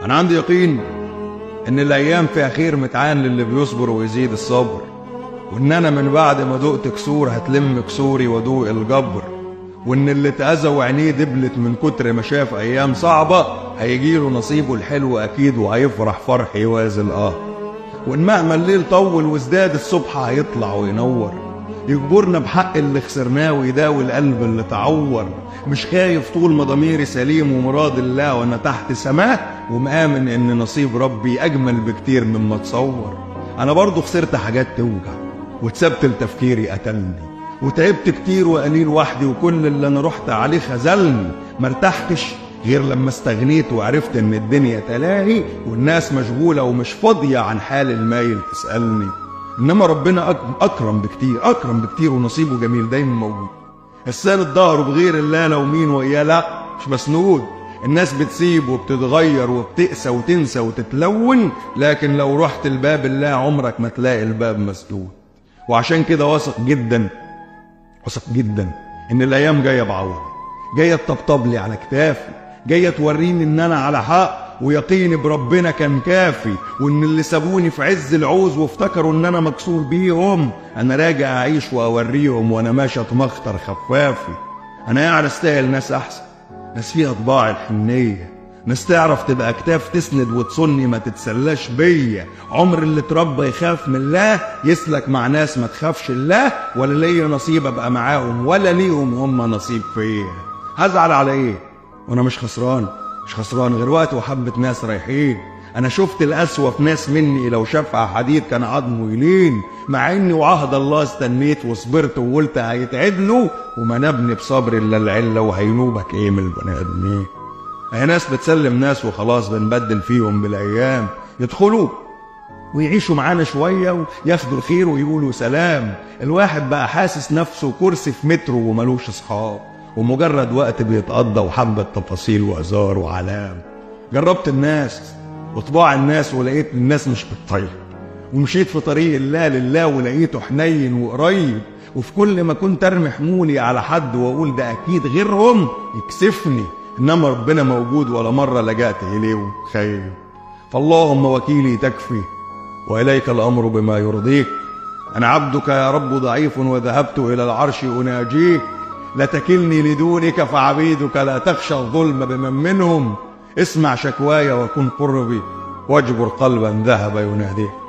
أنا عندي يقين إن الأيام فيها خير متعان للي بيصبر ويزيد الصبر، وإن أنا من بعد ما دقت كسور هتلم كسوري وادوق الجبر، وإن اللي اتأذى وعينيه دبلت من كتر ما شاف أيام صعبة هيجيله نصيبه الحلو أكيد وهيفرح فرح يوازي القهر، وإن مهما الليل طول وازداد الصبح هيطلع وينور يجبرنا بحق اللي خسرناه ويداوي القلب اللي تعور. مش خايف طول ما ضميري سليم ومراد الله وانا تحت سماه، ومآمن ان نصيب ربي اجمل بكتير مما اتصور. انا برضو خسرت حاجات توجع واتسبت لتفكيري قتلني، وتعبت كتير وقليل وحدي وكل اللي انا رحت عليه خذلني. مرتحتش غير لما استغنيت وعرفت ان الدنيا تلاهي والناس مشغولة ومش فاضية عن حال المايل تسألني. انما ربنا اكرم بكتير ونصيبه جميل دايما موجود. الساند ظهره بغير الله لو مين وإياه لا مش مسنود. الناس بتسيب وبتتغير وبتقسى وتنسى وتتلون، لكن لو رحت الباب الله عمرك ما تلاقي الباب مسدود. وعشان كده واثق جدا ان الايام جايه بعوضي، جايه تطبطب لي على كتافي، جايه توريني ان انا على حق ويقيني بربنا كان كافي، وان اللي سابوني في عز العوز وافتكروا ان انا مكسور بيهم انا راجع اعيش واوريهم وانا ماشي اتمخطر خفافي. انا يعني استاهل ناس احسن، ناس فيها طباع الحنيه، ناس تعرف تبقى كتاف تسند وتصني ما تتسلاش بيا. عمر اللي اتربى يخاف من الله يسلك مع ناس ما تخافش الله، ولا ليا نصيب ابقى معاهم ولا ليهم هم نصيب فيا. هزعل على ايه وانا مش خسران غير وقت وحبة ناس رايحين. انا شفت القسوة في ناس مني لو شافها حديد كان عظمه يلين، مع اني وعهد الله استنيت وصبرت وقلت هيتعدلوا وما نبني بصبر الا العله وهينوبك ايه من البني ادمين. هي ناس بتسلم ناس وخلاص بنبدل فيهم بالايام، يدخلوا ويعيشوا معانا شويه وياخدوا الخير ويقولوا سلام. الواحد بقى حاسس نفسه كرسي في مترو وملوش اصحاب، ومجرد وقت بيتقضى وحبة تفاصيل وهزار وعلام. جربت الناس وطباع الناس ولقيت الناس مش بالطيب، ومشيت في طريق الله لله ولقيته حنين وقريب. وفي كل ما كنت ارمي حمولي على حد واقول ده اكيد غيرهم يكسفني، انما ربنا موجود ولا مرة لجأت اليه خير. فاللهم وكيلي تكفي واليك الامر بما يرضيك. انا عبدك يا رب ضعيف وذهبت الى العرش اناجيك. لا تكلني لدونك فعبيدك لا تخشى الظلم بمن منهم. اسمع شكواي وكن قربي واجبر قلبا ذهب يناديك.